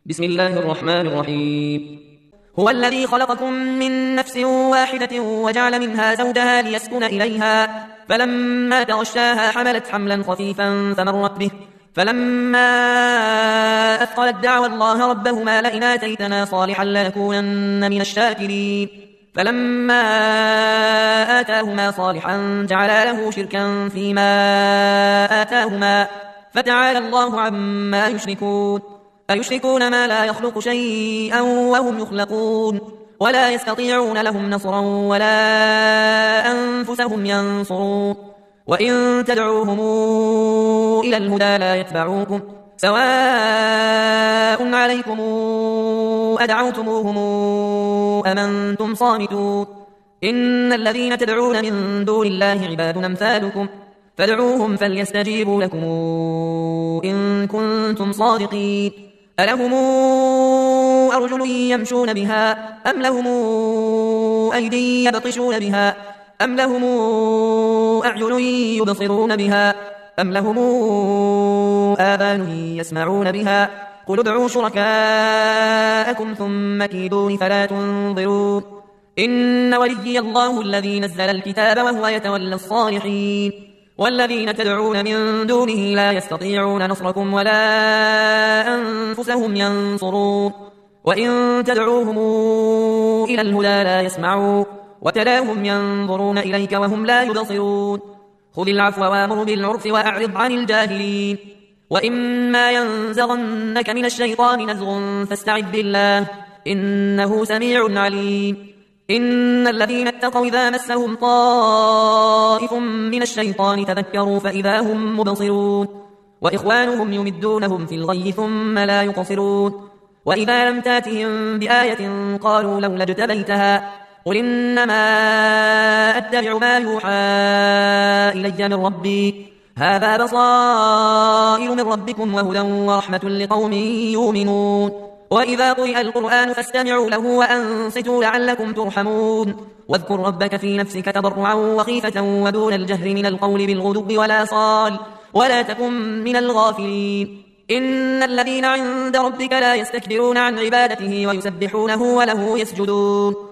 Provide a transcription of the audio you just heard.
بسم الله الرحمن الرحيم. هو الذي خلقكم من نفس واحدة وجعل منها زوجها ليسكن إليها، فلما تغشاها حملت حملا خفيفا فمرت به، فلما أثقلت دعوا الله ربهما لئن آتيتنا صالحا لنكونن من الشاكرين. فلما آتاهما صالحا جعلا له شركا فيما آتاهما، فتعالى الله عما يشركون. أيشركون ما لا يخلق شيئا وهم يخلقون، ولا يستطيعون لهم نصرا ولا أنفسهم ينصرون. وإن تدعوهم إلى الهدى لا يتبعوكم، سواء عليكم أدعوتموهم أم أنتم صامتون. إن الذين تدعون من دون الله عباد أمثالكم، فادعوهم فليستجيبوا لكم إن كنتم صادقين. ألهم أرجل يمشون بها أم لهم أيدي يبطشون بها أم لهم أعين يبصرون بها أم لهم آذان يسمعون بها؟ قل ادعوا شركاءكم ثم كيدون فلا تنظرون. إن وليي الله الذي نزل الكتاب وهو يتولى الصالحين. والذين تدعون من دونه لا يستطيعون نصركم ولا أنفسهم ينصرون. وإن تدعوهم إلى الهدى لا يسمعوا، وتراهم ينظرون إليك وهم لا يبصرون. خذ العفو وامر بالعرف وأعرض عن الجاهلين. وإما ينزغنك من الشيطان نزغ فاستعذ بالله، إنه سميع عليم. إن الذين اتقوا إذا مسهم طائف من الشيطان تذكروا فإذا هم مبصرون، وإخوانهم يمدونهم في الغي ثم لا يقصرون. وإذا لم تاتهم بآية قالوا لولا اجتبيتها، قل إنما أتبع ما يوحى إلي من ربي، هذا بصائر من ربكم وهدى ورحمة لقوم يؤمنون. وإذا قرئ القرآن فاستمعوا له وأنصتوا لعلكم ترحمون. واذكر ربك في نفسك تضرعا وخيفة ودون الجهر من القول بالغدو ولا صال، ولا تكن من الغافلين. إن الذين عند ربك لا يستكبرون عن عبادته ويسبحونه وله يسجدون.